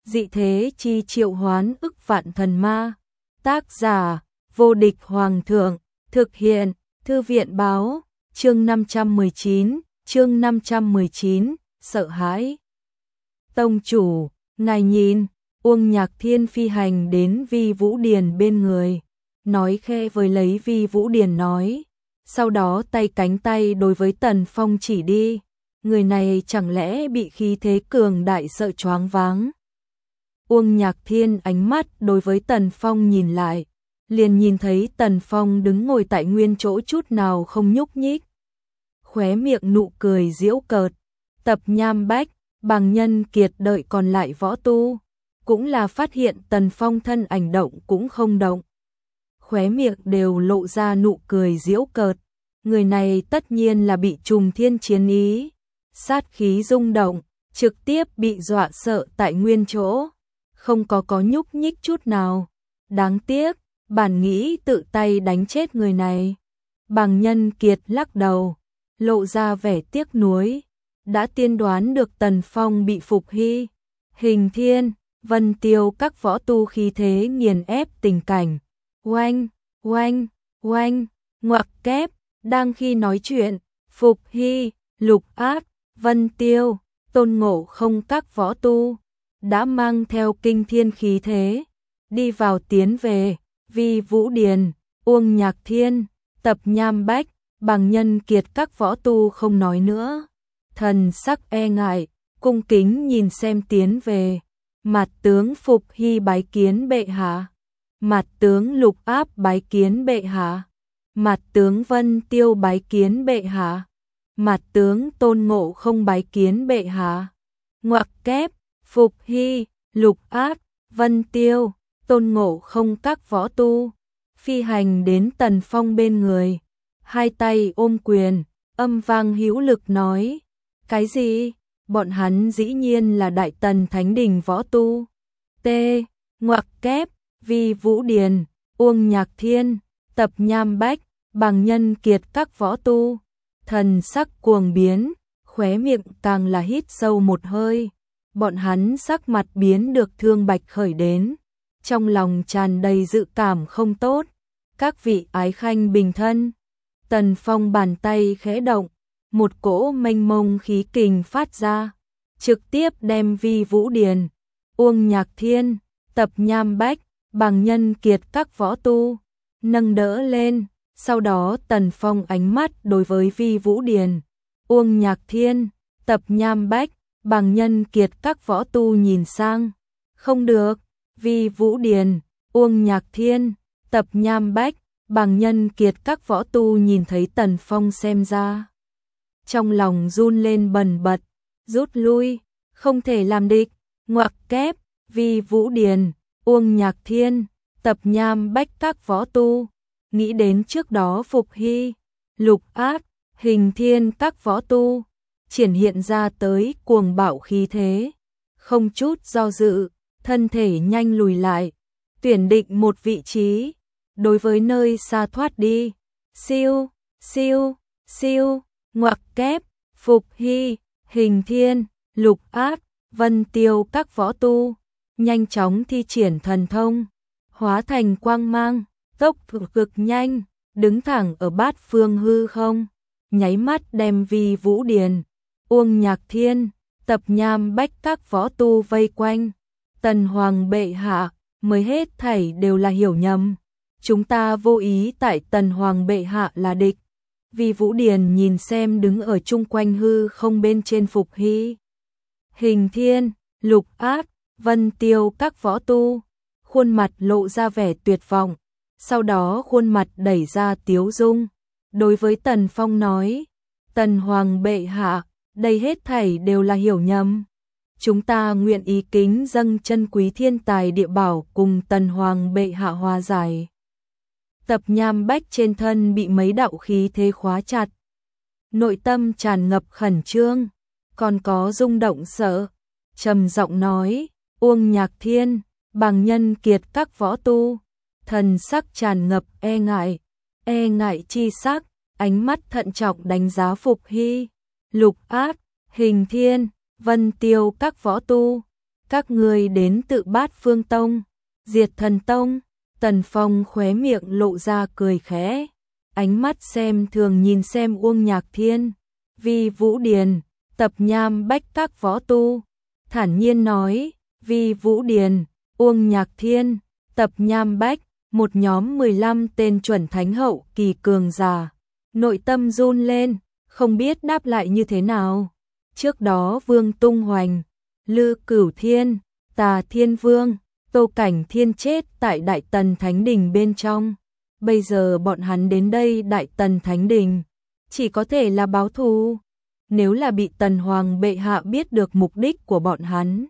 dị thế chi triệu hoán ức vạn thần ma. Tác giả, vô địch hoàng thượng, thực hiện, thư viện báo, chương 519, sợ hãi. Tông chủ, ngài nhìn, Uông Nhạc Thiên phi hành đến Vi Vũ Điền bên người, nói khẽ với lấy Vi Vũ Điền nói, sau đó tay cánh tay đối với Tần Phong chỉ đi, người này chẳng lẽ bị khí thế cường đại sợ choáng váng. Uông Nhạc Thiên ánh mắt đối với Tần Phong nhìn lại, liền nhìn thấy Tần Phong đứng ngồi tại nguyên chỗ chút nào không nhúc nhích. Khóe miệng nụ cười giễu cợt, Tập Nham Bách, Bằng Nhân Kiệt đợi còn lại võ tu, cũng là phát hiện Tần Phong thân ảnh động cũng không động. Khóe miệng đều lộ ra nụ cười giễu cợt, người này tất nhiên là bị trùng thiên chiến ý, sát khí rung động, trực tiếp bị dọa sợ tại nguyên chỗ, không có nhúc nhích chút nào. Đáng tiếc, bản nghĩ tự tay đánh chết người này. Bằng Nhân Kiệt lắc đầu, lộ ra vẻ tiếc nuối, đã tiên đoán được Tần Phong bị Phục Hy, Hình Thiên, Vân Tiêu các võ tu khí thế nghiền ép tình cảnh. Oanh, oanh, oanh, ngoặc kép, đang khi nói chuyện, Phục Hy, Lục Ác, Vân Tiêu, Tôn Ngộ Không các võ tu đã mang theo kinh thiên khí thế, đi vào tiến về, Vi Vũ Điền, Uông Nhạc Thiên, Tập Nham Bách, Bằng Nhân Kiệt các võ tu không nói nữa, thần sắc e ngại, cung kính nhìn xem tiến về. Mặt tướng Phục Hy bái kiến bệ hạ, mặt tướng Lục Áp bái kiến bệ hạ, mặt tướng Vân Tiêu bái kiến bệ hạ, mặt tướng Tôn Ngộ Không bái kiến bệ hạ. Ngoặc kép, Phục Hy, Lục Áp, Vân Tiêu, Tôn Ngộ Không các võ tu phi hành đến Tần Phong bên người, hai tay ôm quyền, âm vang hữu lực nói, cái gì? Bọn hắn dĩ nhiên là Đại Tần Thánh Đình võ tu. T. Ngoặc kép, Vi Vũ Điền, Uông Nhạc Thiên, Tập Nham Bách, Bằng Nhân Kiệt các võ tu, thần sắc cuồng biến, khóe miệng càng là hít sâu một hơi. Bọn hắn sắc mặt biến được thương bạch khởi đến, trong lòng tràn đầy dự cảm không tốt. Các vị ái khanh bình thân. Tần Phong bàn tay khẽ động, một cỗ mênh mông khí kình phát ra, trực tiếp đem Vi Vũ Điền, Uông Nhạc Thiên, Tập Nham Bách, Bằng Nhân Kiệt các võ tu nâng đỡ lên. Sau đó Tần Phong ánh mắt đối với Vi Vũ Điền, Uông Nhạc Thiên, Tập Nham Bách, Bằng Nhân Kiệt các võ tu nhìn sang. Không được, Vi Vũ Điền, Uông Nhạc Thiên, Tập Nham Bách, Bằng Nhân Kiệt các võ tu nhìn thấy Tần Phong xem ra, trong lòng run lên bần bật, rút lui, không thể làm địch. Ngoặc kép, Vi Vũ Điền, Uông Nhạc Thiên, Tập Nham Bách các võ tu nghĩ đến trước đó Phục Hy, Lục Áp, Hình Thiên các võ tu triển hiện ra tới cuồng bạo khí thế, không chút do dự, thân thể nhanh lùi lại, tuyển định một vị trí, đối với nơi xa thoát đi. Siêu, siêu, siêu, ngoặc kép, Phục Hy, Hình Thiên, Lục Áp, Vân Tiêu các võ tu nhanh chóng thi triển thần thông, hóa thành quang mang, tốc độ cực nhanh, đứng thẳng ở bát phương hư không, nháy mắt đem Vi Vũ Điền, Uông Nhạc Thiên, Tập Nham Bách các võ tu vây quanh. Tần Hoàng bệ hạ, mới hết thảy đều là hiểu nhầm, chúng ta vô ý tại Tần Hoàng bệ hạ là địch. Vi Vũ Điền nhìn xem đứng ở chung quanh hư không bên trên Phục Hy, Hình Thiên, Lục Áp, Vân Tiêu các võ tu, khuôn mặt lộ ra vẻ tuyệt vọng, sau đó khuôn mặt đẩy ra tiếu dung, đối với Tần Phong nói, Tần Hoàng bệ hạ, đây hết thảy đều là hiểu nhầm. Chúng ta nguyện ý kính dâng chân quý thiên tài địa bảo cùng Tần Hoàng bệ hạ hòa giải. Tập Nham Bách trên thân bị mấy đạo khí thế khóa chặt, nội tâm tràn ngập khẩn trương, còn có rung động sợ, trầm giọng nói, Uông Nhạc Thiên, Bằng Nhân Kiệt các võ tu, thần sắc tràn ngập e ngại chi sắc, ánh mắt thận trọng đánh giá Phục Hy, Lục Áp, Hình Thiên, Vân Tiêu các võ tu, Các ngươi đến tự Bát Phương Tông, Diệt Thần Tông. Tần Phong khóe miệng lộ ra cười khẽ, ánh mắt xem thường nhìn xem Uông Nhạc Thiên, Vi Vũ Điền, Tập Nham Bách các võ tu, thản nhiên nói, Vi Vũ Điền, Uông Nhạc Thiên, Tập Nham Bách, một nhóm 15 tên chuẩn thánh hậu kỳ cường giả, nội tâm run lên, không biết đáp lại như thế nào. Trước đó Vương Tung Hoành, Lư Cửu Thiên, Tà Thiên Vương, Tô Cảnh Thiên chết tại Đại Tần Thánh Đình bên trong. Bây giờ bọn hắn đến đây Đại Tần Thánh Đình, chỉ có thể là báo thù. Nếu là bị Tần Hoàng bệ hạ biết được mục đích của bọn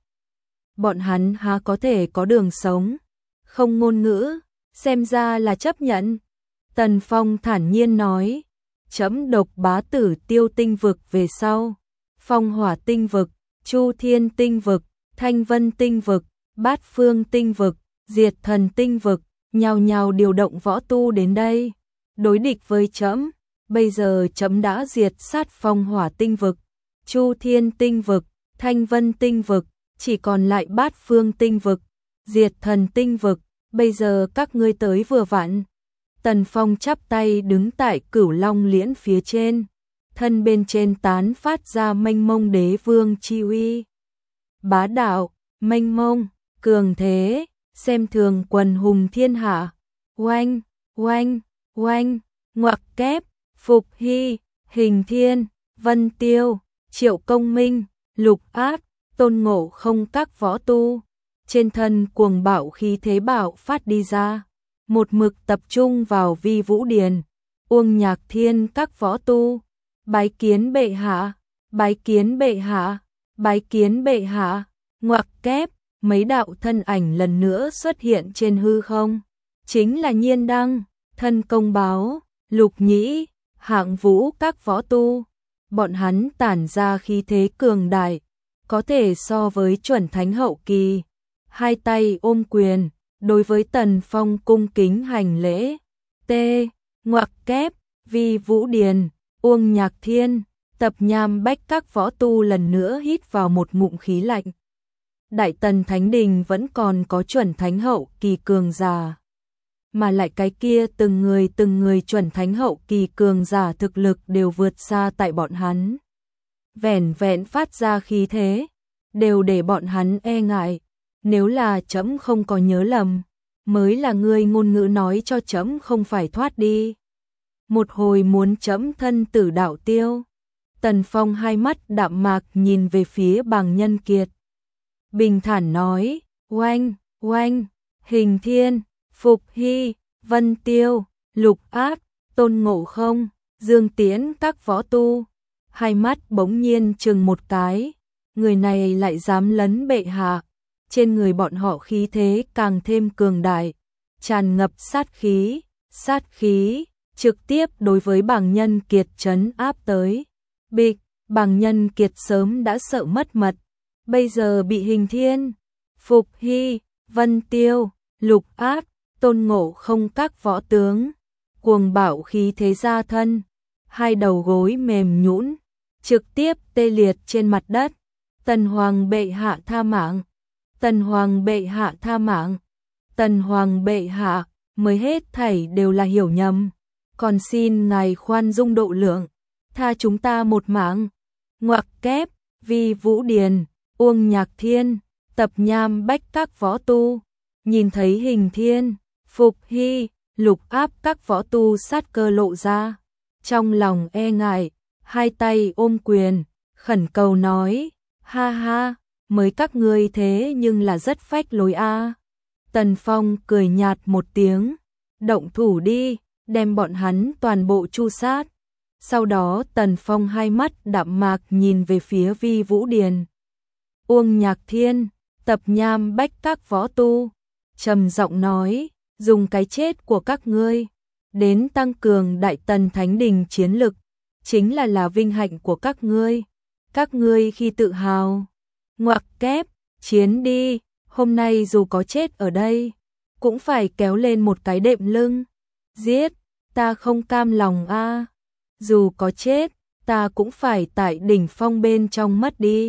hắn há có thể có đường sống. Không ngôn ngữ, xem ra là chấp nhận. Tần Phong thản nhiên nói, chấm Độc Bá Tử Tiêu Tinh Vực về sau, Phong Hỏa Tinh Vực, Chu Thiên Tinh Vực, Thanh Vân Tinh Vực, Bát Phương Tinh Vực, Diệt Thần Tinh Vực, nhào nhào điều động võ tu đến đây, đối địch với chấm. Bây giờ chấm đã diệt sát Phong Hỏa Tinh Vực, Chu Thiên Tinh Vực, Thanh Vân Tinh Vực, chỉ còn lại Bát Phương Tinh Vực, Diệt Thần Tinh Vực, bây giờ các ngươi tới vừa vặn. Tần Phong chắp tay đứng tại Cửu Long Liễn phía trên, thân bên trên tán phát ra mênh mông đế vương chi uy. Bá đạo, mênh mông, cường thế, xem thường quần hùng thiên hạ. Oanh, oanh, oanh, ngoặc kép, Phục Hy, Hình Thiên, Vân Tiêu, Triệu Công Minh, Lục Áp, Tôn Ngộ Không các võ tu. Trên thân cuồng bạo khí thế bạo phát đi ra, một mực tập trung vào Vi Vũ Điền, Uông Nhạc Thiên các võ tu. Bái kiến bệ hạ, bái kiến bệ hạ, bái kiến bệ hạ. Ngoặc kép, mấy đạo thân ảnh lần nữa xuất hiện trên hư không. Chính là Nhiên Đăng, Thân Công Báo, Lục Nhĩ, Hạng Vũ các võ tu. Bọn hắn tản ra khí thế cường đại, có thể so với chuẩn thánh hậu kỳ. Hai tay ôm quyền, đối với Tần Phong cung kính hành lễ. T. Ngoặc kép, Vi Vũ Điền, Uông Nhạc Thiên, Tập Nham Bách các võ tu lần nữa hít vào một ngụm khí lạnh. Đại Tần Thánh Đình vẫn còn có chuẩn thánh hậu kỳ cường giả, mà lại cái kia từng người chuẩn thánh hậu kỳ cường giả thực lực đều vượt xa tại bọn hắn. Vẻn vẹn phát ra khí thế, đều để bọn hắn e ngại. Nếu là chấm không có nhớ lầm, mới là ngươi ngôn ngữ nói cho chấm không phải thoát đi. Một hồi muốn chấm thân tử đạo tiêu. Tần Phong hai mắt đạm mạc nhìn về phía Bàng Nhân Kiệt, bình thản nói, oanh, oanh, Hình Thiên, Phục Hy, Vân Tiêu, Lục Áp, Tôn Ngộ Không, Dương Tiễn các võ tu. Hai mắt bỗng nhiên chừng một cái, người này lại dám lấn bệ hạ. Trên người bọn họ khí thế càng thêm cường đại, tràn ngập sát khí, trực tiếp đối với Bàng Nhân Kiệt trấn áp tới. Bịch, Bàng Nhân Kiệt sớm đã sợ mất mật, bây giờ bị Hình Thiên, Phục Hy, Vân Tiêu, Lục Áp, Tôn Ngộ Không các võ tướng cuồng bạo khí thế ra thân, hai đầu gối mềm nhũn, trực tiếp tê liệt trên mặt đất. Tần Hoàng bệ hạ tha mạng, Tần Hoàng bệ hạ tha mạng, Tần Hoàng bệ hạ, mới hết thảy đều là hiểu nhầm, còn xin ngài khoan dung độ lượng, tha chúng ta một mạng. Ngoặc kép, Vi Vũ Điền, Uông Nhạc Thiên, Tập Nham Bách các võ tu, nhìn thấy Hình Thiên, Phục Hy, Lục Áp các võ tu sát cơ lộ ra, trong lòng e ngại, hai tay ôm quyền, khẩn cầu nói, ha ha, mới các ngươi thế nhưng là rất phách lối a. Tần Phong cười nhạt một tiếng, động thủ đi, đem bọn hắn toàn bộ tru sát. Sau đó Tần Phong hai mắt đạm mạc nhìn về phía Vi Vũ Điền, Uông Nhạc Thiên, Tập Nham Bách các võ tu, trầm giọng nói, dùng cái chết của các ngươi đến tăng cường Đại Tần Thánh Đình chiến lực, chính là vinh hạnh của các ngươi. Các ngươi khi tự hào. Ngoặc kép, chiến đi, hôm nay dù có chết ở đây, cũng phải kéo lên một cái đệm lưng. Giết, ta không cam lòng a. Dù có chết, ta cũng phải tại đỉnh phong bên trong mất đi.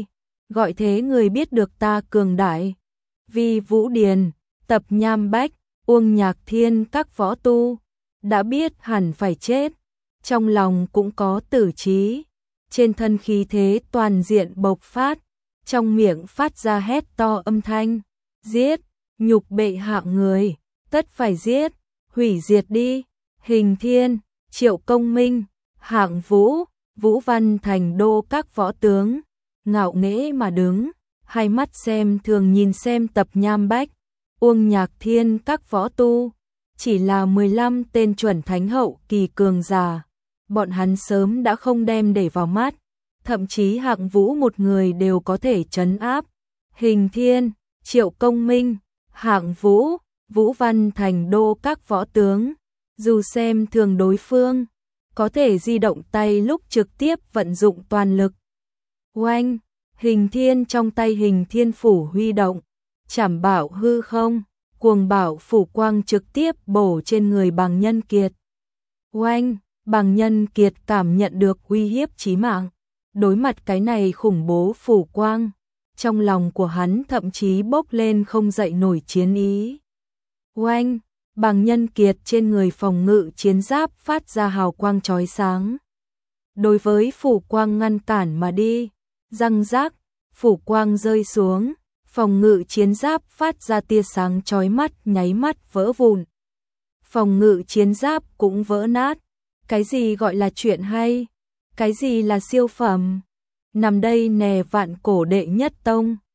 gọi thế người biết được ta cường đại. Vi Vũ Điền, Tập Nham Bách, Uông Nhạc Thiên các võ tu, đã biết hẳn phải chết, trong lòng cũng có tử trí, trên thân khí thế toàn diện bộc phát, trong miệng phát ra hét to âm thanh, giết, nhục bệ hạ người, tất phải giết, hủy diệt đi. Hình Thiên, Triệu Công Minh, Hạng Vũ, Vũ Văn Thành Đô các võ tướng, ngạo nghễ mà đứng, hai mắt xem thường nhìn xem Tập Nham Bách, Uông Nhạc Thiên các võ tu, chỉ là 15 tên chuẩn thánh hậu kỳ cường giả, bọn hắn sớm đã không đem để vào mắt, thậm chí Hạng Vũ một người đều có thể trấn áp. Hình Thiên, Triệu Công Minh, Hạng Vũ, Vũ Văn Thành Đô các võ tướng, dù xem thường đối phương, có thể di động tay lúc trực tiếp vận dụng toàn lực. Oanh, Hình Thiên trong tay Hình Thiên phủ huy động, trảm bảo hư không, cuồng bảo phủ quang trực tiếp bổ trên người Bàng Nhân Kiệt. Oanh, Bàng Nhân Kiệt cảm nhận được uy hiếp chí mạng, đối mặt cái này khủng bố phủ quang, trong lòng của hắn thậm chí bốc lên không dậy nổi chiến ý. Oanh, Bàng Nhân Kiệt trên người phòng ngự chiến giáp phát ra hào quang chói sáng. Đối với phủ quang ngăn cản mà đi, răng rác, phủ quang rơi xuống, phòng ngự chiến giáp phát ra tia sáng chói mắt nháy mắt vỡ vụn. Phòng ngự chiến giáp cũng vỡ nát. Cái gì gọi là chuyện hay? Cái gì là siêu phẩm? Nằm đây nè vạn cổ đệ nhất tông.